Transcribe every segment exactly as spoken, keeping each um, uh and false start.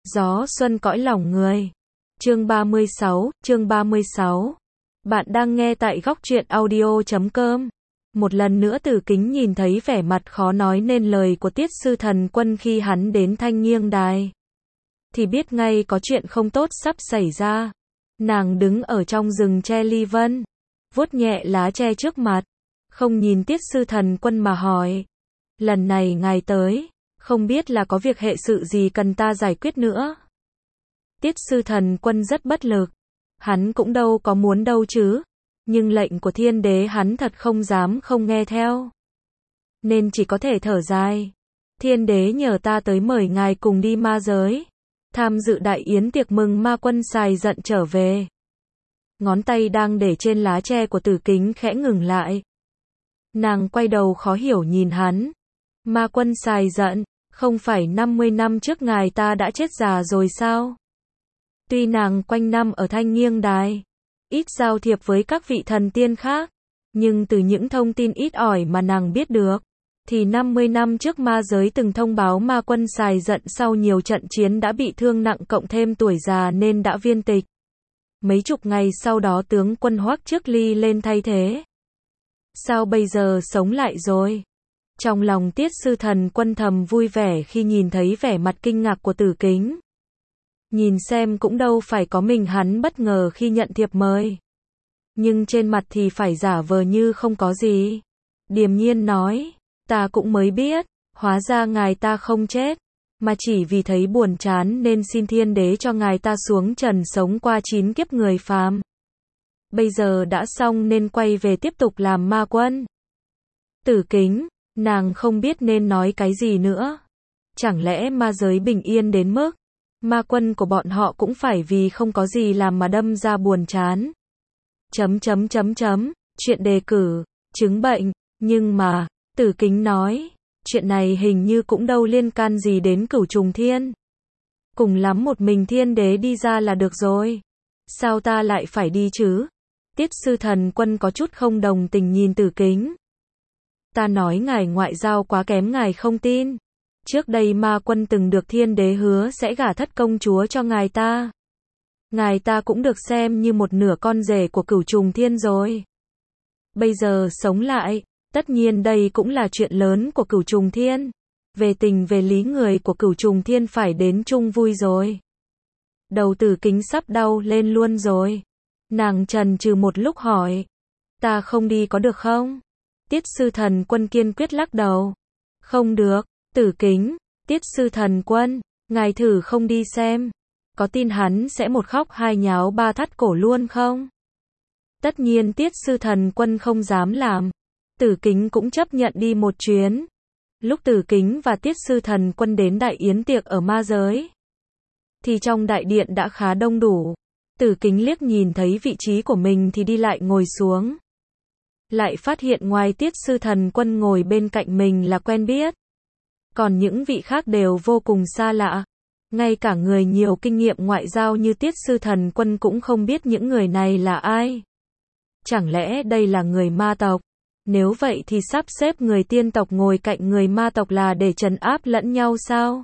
Gió xuân cõi lòng người. Chương ba mươi sáu, chương ba mươi sáu. Bạn đang nghe tại góc truyện audio chấm com. Một lần nữa Tử Kính nhìn thấy vẻ mặt khó nói nên lời của Tiết Sư Thần Quân khi hắn đến Thanh Nghiêng Đài. Thì biết ngay có chuyện không tốt sắp xảy ra. Nàng đứng ở trong rừng tre ly vân, vuốt nhẹ lá tre trước mặt, không nhìn Tiết Sư Thần Quân mà hỏi. Lần này ngài tới, không biết là có việc hệ sự gì cần ta giải quyết nữa. Tiết Sư Thần Quân rất bất lực. Hắn cũng đâu có muốn đâu chứ. Nhưng lệnh của thiên đế hắn thật không dám không nghe theo. Nên chỉ có thể thở dài. Thiên đế nhờ ta tới mời ngài cùng đi ma giới. Tham dự đại yến tiệc mừng ma quân xài giận trở về. Ngón tay đang để trên lá tre của Tử Kính khẽ ngừng lại. Nàng quay đầu khó hiểu nhìn hắn. Ma quân xài giận, không phải năm mươi năm trước ngài ta đã chết già rồi sao? Tuy nàng quanh năm ở Thanh Nghiêng Đài, ít giao thiệp với các vị thần tiên khác, nhưng từ những thông tin ít ỏi mà nàng biết được, thì năm mươi năm trước ma giới từng thông báo ma quân xài giận sau nhiều trận chiến đã bị thương nặng cộng thêm tuổi già nên đã viên tịch. Mấy chục ngày sau đó tướng quân Hoắc Trước Ly lên thay thế. Sao bây giờ sống lại rồi? Trong lòng Tiết Sư Thần Quân thầm vui vẻ khi nhìn thấy vẻ mặt kinh ngạc của Tử Kính. Nhìn xem cũng đâu phải có mình hắn bất ngờ khi nhận thiệp mời. Nhưng trên mặt thì phải giả vờ như không có gì. Điềm nhiên nói, ta cũng mới biết, hóa ra ngài ta không chết, mà chỉ vì thấy buồn chán nên xin thiên đế cho ngài ta xuống trần sống qua chín kiếp người phàm. Bây giờ đã xong nên quay về tiếp tục làm ma quân. Tử Kính, nàng không biết nên nói cái gì nữa. Chẳng lẽ ma giới bình yên đến mức ma quân của bọn họ cũng phải vì không có gì làm mà đâm ra buồn chán. Chấm chấm chấm chấm, chuyện đề cử, chứng bệnh, nhưng mà, Tử Kính nói, chuyện này hình như cũng đâu liên can gì đến Cửu Trùng Thiên. Cùng lắm một mình thiên đế đi ra là được rồi. Sao ta lại phải đi chứ? Tiết Sư Thần Quân có chút không đồng tình nhìn Tử Kính. Ta nói ngài ngoại giao quá kém ngài không tin. Trước đây ma quân từng được thiên đế hứa sẽ gả thất công chúa cho ngài ta. Ngài ta cũng được xem như một nửa con rể của Cửu Trùng Thiên rồi. Bây giờ sống lại, tất nhiên đây cũng là chuyện lớn của Cửu Trùng Thiên. Về tình về lý người của Cửu Trùng Thiên phải đến chung vui rồi. Đầu Tử Kính sắp đau lên luôn rồi. Nàng chần chừ một lúc hỏi. Ta không đi có được không? Tiết Sư Thần Quân kiên quyết lắc đầu. Không được. Tử Kính, Tiết Sư Thần Quân, ngài thử không đi xem. Có tin hắn sẽ một khóc hai nháo ba thắt cổ luôn không? Tất nhiên Tiết Sư Thần Quân không dám làm. Tử Kính cũng chấp nhận đi một chuyến. Lúc Tử Kính và Tiết Sư Thần Quân đến đại yến tiệc ở ma giới, thì trong đại điện đã khá đông đủ. Tử Kính liếc nhìn thấy vị trí của mình thì đi lại ngồi xuống. Lại phát hiện ngoài Tiết Sư Thần Quân ngồi bên cạnh mình là quen biết. Còn những vị khác đều vô cùng xa lạ. Ngay cả người nhiều kinh nghiệm ngoại giao như Tiết Sư Thần Quân cũng không biết những người này là ai. Chẳng lẽ đây là người ma tộc? Nếu vậy thì sắp xếp người tiên tộc ngồi cạnh người ma tộc là để trấn áp lẫn nhau sao?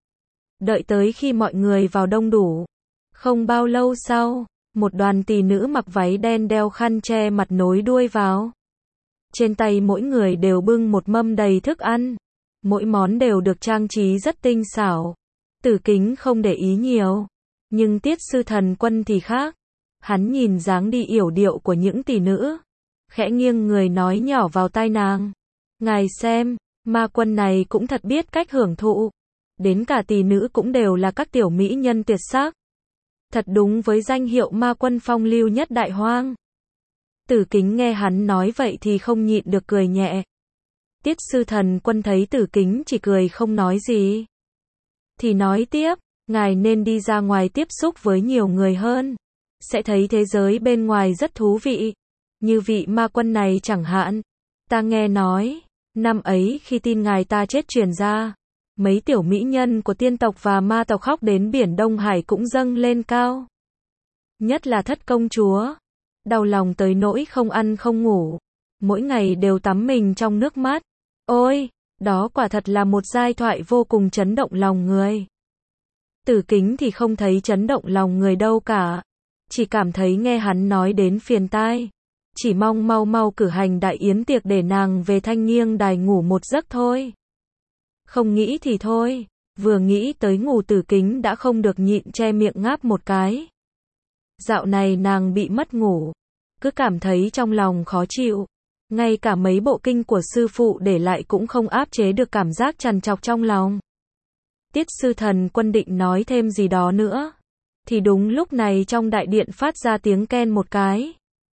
Đợi tới khi mọi người vào đông đủ. Không bao lâu sau, một đoàn tỳ nữ mặc váy đen đeo khăn che mặt nối đuôi vào. Trên tay mỗi người đều bưng một mâm đầy thức ăn. Mỗi món đều được trang trí rất tinh xảo. Tử Kính không để ý nhiều. Nhưng Tiết Sư Thần Quân thì khác. Hắn nhìn dáng đi yểu điệu của những tỷ nữ. Khẽ nghiêng người nói nhỏ vào tai nàng. Ngài xem, ma quân này cũng thật biết cách hưởng thụ. Đến cả tỷ nữ cũng đều là các tiểu mỹ nhân tuyệt sắc. Thật đúng với danh hiệu ma quân phong lưu nhất đại hoang. Tử Kính nghe hắn nói vậy thì không nhịn được cười nhẹ. Tiết Sư Thần Quân thấy Tử Kính chỉ cười không nói gì, thì nói tiếp, ngài nên đi ra ngoài tiếp xúc với nhiều người hơn. Sẽ thấy thế giới bên ngoài rất thú vị. Như vị ma quân này chẳng hạn. Ta nghe nói, năm ấy khi tin ngài ta chết truyền ra, mấy tiểu mỹ nhân của tiên tộc và ma tộc khóc đến biển Đông Hải cũng dâng lên cao. Nhất là thất công chúa. Đau lòng tới nỗi không ăn không ngủ. Mỗi ngày đều tắm mình trong nước mắt. Ôi, đó quả thật là một giai thoại vô cùng chấn động lòng người. Tử Kính thì không thấy chấn động lòng người đâu cả. Chỉ cảm thấy nghe hắn nói đến phiền tai. Chỉ mong mau mau cử hành đại yến tiệc để nàng về Thanh Nghiêng Đài ngủ một giấc thôi. Không nghĩ thì thôi, vừa nghĩ tới ngủ Tử Kính đã không được nhịn che miệng ngáp một cái. Dạo này nàng bị mất ngủ, cứ cảm thấy trong lòng khó chịu. Ngay cả mấy bộ kinh của sư phụ để lại cũng không áp chế được cảm giác trằn trọc trong lòng. Tiết Sư Thần Quân định nói thêm gì đó nữa. Thì đúng lúc này trong đại điện phát ra tiếng ken một cái.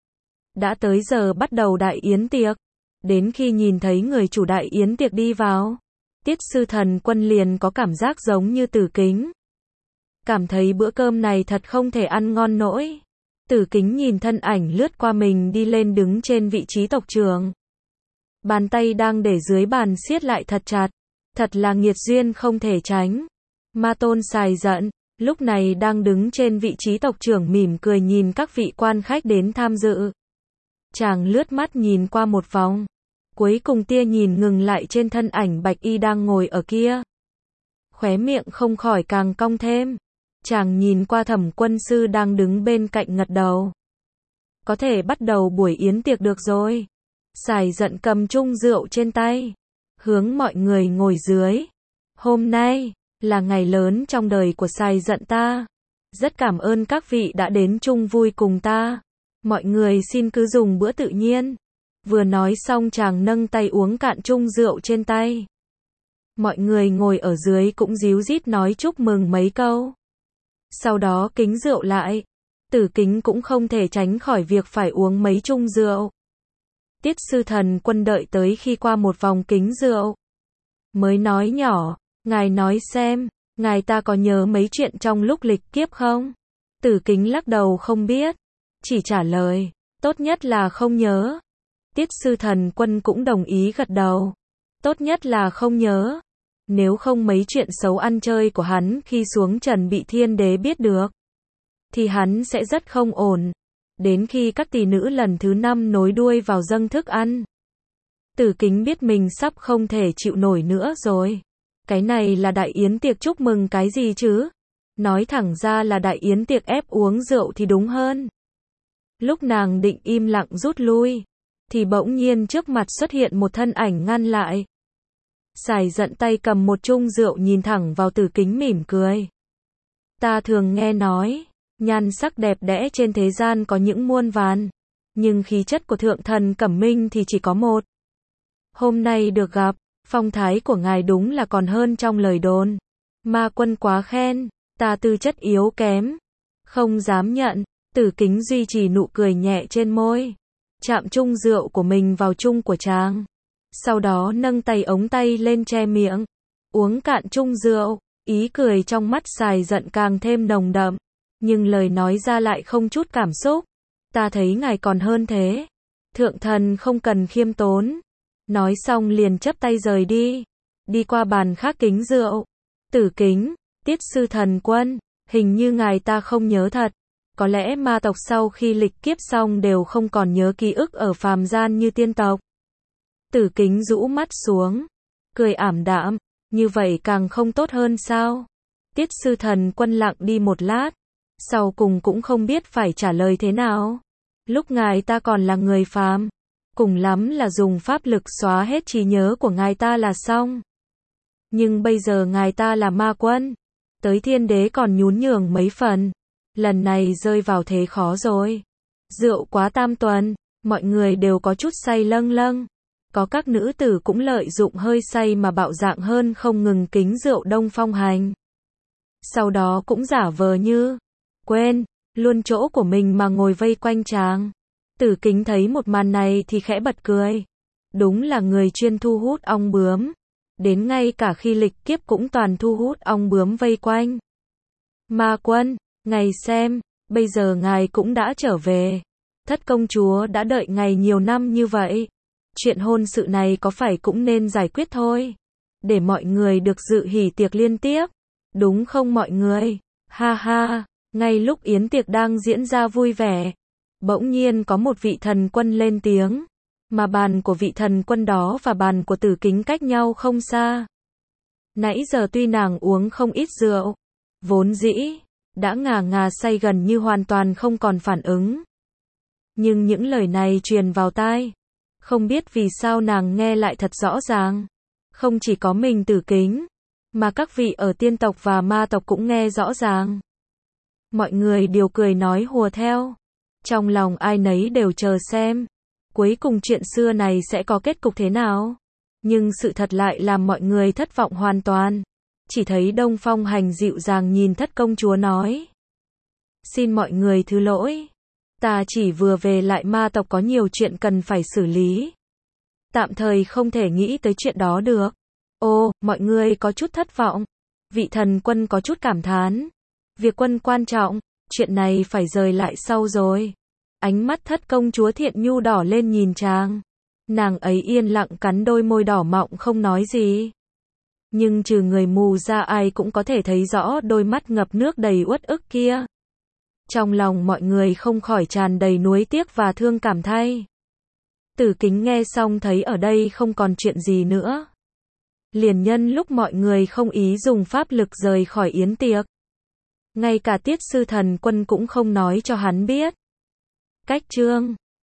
Đã tới giờ bắt đầu đại yến tiệc. Đến khi nhìn thấy người chủ đại yến tiệc đi vào, Tiết Sư Thần Quân liền có cảm giác giống như Tử Kính. Cảm thấy bữa cơm này thật không thể ăn ngon nỗi. Tử Kính nhìn thân ảnh lướt qua mình đi lên đứng trên vị trí tộc trưởng. Bàn tay đang để dưới bàn siết lại thật chặt. Thật là nghiệt duyên không thể tránh. Ma Tôn Sài giận, lúc này đang đứng trên vị trí tộc trưởng mỉm cười nhìn các vị quan khách đến tham dự. Chàng lướt mắt nhìn qua một vòng. Cuối cùng tia nhìn ngừng lại trên thân ảnh bạch y đang ngồi ở kia. Khóe miệng không khỏi càng cong thêm. Chàng nhìn qua Thẩm Quân sư đang đứng bên cạnh ngật đầu. Có thể bắt đầu buổi yến tiệc được rồi. Sài giận cầm chung rượu trên tay, hướng mọi người ngồi dưới. Hôm nay là ngày lớn trong đời của Sài giận ta. Rất cảm ơn các vị đã đến chung vui cùng ta. Mọi người xin cứ dùng bữa tự nhiên. Vừa nói xong chàng nâng tay uống cạn chung rượu trên tay. Mọi người ngồi ở dưới cũng díu dít nói chúc mừng mấy câu. Sau đó kính rượu lại. Tử Kính cũng không thể tránh khỏi việc phải uống mấy chung rượu. Tiết Sư Thần Quân đợi tới khi qua một vòng kính rượu, mới nói nhỏ, ngài nói xem, ngài ta có nhớ mấy chuyện trong lúc lịch kiếp không? Tử Kính lắc đầu không biết, chỉ trả lời, tốt nhất là không nhớ. Tiết Sư Thần Quân cũng đồng ý gật đầu, tốt nhất là không nhớ. Nếu không mấy chuyện xấu ăn chơi của hắn khi xuống trần bị thiên đế biết được, thì hắn sẽ rất không ổn. Đến khi các tỷ nữ lần thứ năm nối đuôi vào dâng thức ăn, Tử Kính biết mình sắp không thể chịu nổi nữa rồi. Cái này là đại yến tiệc chúc mừng cái gì chứ? Nói thẳng ra là đại yến tiệc ép uống rượu thì đúng hơn. Lúc nàng định im lặng rút lui, thì bỗng nhiên trước mặt xuất hiện một thân ảnh ngăn lại. Sài giận tay cầm một chung rượu nhìn thẳng vào Tử Kính mỉm cười. Ta thường nghe nói, nhan sắc đẹp đẽ trên thế gian có những muôn vàn, nhưng khí chất của thượng thần Cẩm Minh thì chỉ có một. Hôm nay được gặp, phong thái của ngài đúng là còn hơn trong lời đồn. Ma Quân quá khen, ta tư chất yếu kém, không dám nhận. Tử Kính duy trì nụ cười nhẹ trên môi, chạm chung rượu của mình vào chung của chàng. Sau đó nâng tay ống tay lên che miệng, uống cạn chung rượu, ý cười trong mắt Sài giận càng thêm nồng đậm. Nhưng lời nói ra lại không chút cảm xúc. Ta thấy ngài còn hơn thế. Thượng thần không cần khiêm tốn. Nói xong liền chấp tay rời đi. Đi qua bàn khác kính rượu. Tử Kính, Tiết Sư Thần Quân, hình như ngài ta không nhớ thật. Có lẽ ma tộc sau khi lịch kiếp xong đều không còn nhớ ký ức ở phàm gian như tiên tộc. Tử Kính rũ mắt xuống, cười ảm đạm, như vậy càng không tốt hơn sao? Tiết Sư Thần Quân lặng đi một lát, sau cùng cũng không biết phải trả lời thế nào. Lúc ngài ta còn là người phàm, cùng lắm là dùng pháp lực xóa hết trí nhớ của ngài ta là xong. Nhưng bây giờ ngài ta là ma quân, tới thiên đế còn nhún nhường mấy phần. Lần này rơi vào thế khó rồi. Rượu quá tam tuần, mọi người đều có chút say lâng lâng. Có các nữ tử cũng lợi dụng hơi say mà bạo dạng hơn không ngừng kính rượu Đông Phong hành. Sau đó cũng giả vờ như quên luôn chỗ của mình mà ngồi vây quanh chàng. Tử Kính thấy một màn này thì khẽ bật cười. Đúng là người chuyên thu hút ong bướm. Đến ngay cả khi lịch kiếp cũng toàn thu hút ong bướm vây quanh. Ma Quân, ngài xem, bây giờ ngài cũng đã trở về. Thất công chúa đã đợi ngài nhiều năm như vậy. Chuyện hôn sự này có phải cũng nên giải quyết thôi. Để mọi người được dự hỉ tiệc liên tiếp. Đúng không mọi người? Ha ha, ngay lúc yến tiệc đang diễn ra vui vẻ, bỗng nhiên có một vị thần quân lên tiếng. Mà bàn của vị thần quân đó và bàn của Tử Kính cách nhau không xa. Nãy giờ tuy nàng uống không ít rượu, Vốn dĩ, đã ngà ngà say gần như hoàn toàn không còn phản ứng. Nhưng những lời này truyền vào tai. Không biết vì sao nàng nghe lại thật rõ ràng. Không chỉ có mình Tử Kính, mà các vị ở tiên tộc và ma tộc cũng nghe rõ ràng. Mọi người đều cười nói hùa theo. Trong lòng ai nấy đều chờ xem. Cuối cùng chuyện xưa này sẽ có kết cục thế nào. Nhưng sự thật lại làm mọi người thất vọng hoàn toàn. Chỉ thấy Đông Phong Hành dịu dàng nhìn Thất công chúa nói. Xin mọi người thứ lỗi. Ta chỉ vừa về lại ma tộc có nhiều chuyện cần phải xử lý. Tạm thời không thể nghĩ tới chuyện đó được. Ô, mọi người có chút thất vọng. Vị thần quân có chút cảm thán. Việc quân quan trọng, chuyện này phải rời lại sau rồi. Ánh mắt Thất công chúa Thiện Nhu đỏ lên nhìn chàng. Nàng ấy yên lặng cắn đôi môi đỏ mọng không nói gì. Nhưng trừ người mù ra ai cũng có thể thấy rõ đôi mắt ngập nước đầy uất ức kia. Trong lòng mọi người không khỏi tràn đầy nuối tiếc và thương cảm thay. Tử Kính nghe xong thấy ở đây không còn chuyện gì nữa. Liền nhân lúc mọi người không ý dùng pháp lực rời khỏi yến tiệc. Ngay cả Tiết sư thần quân cũng không nói cho hắn biết. Cách chương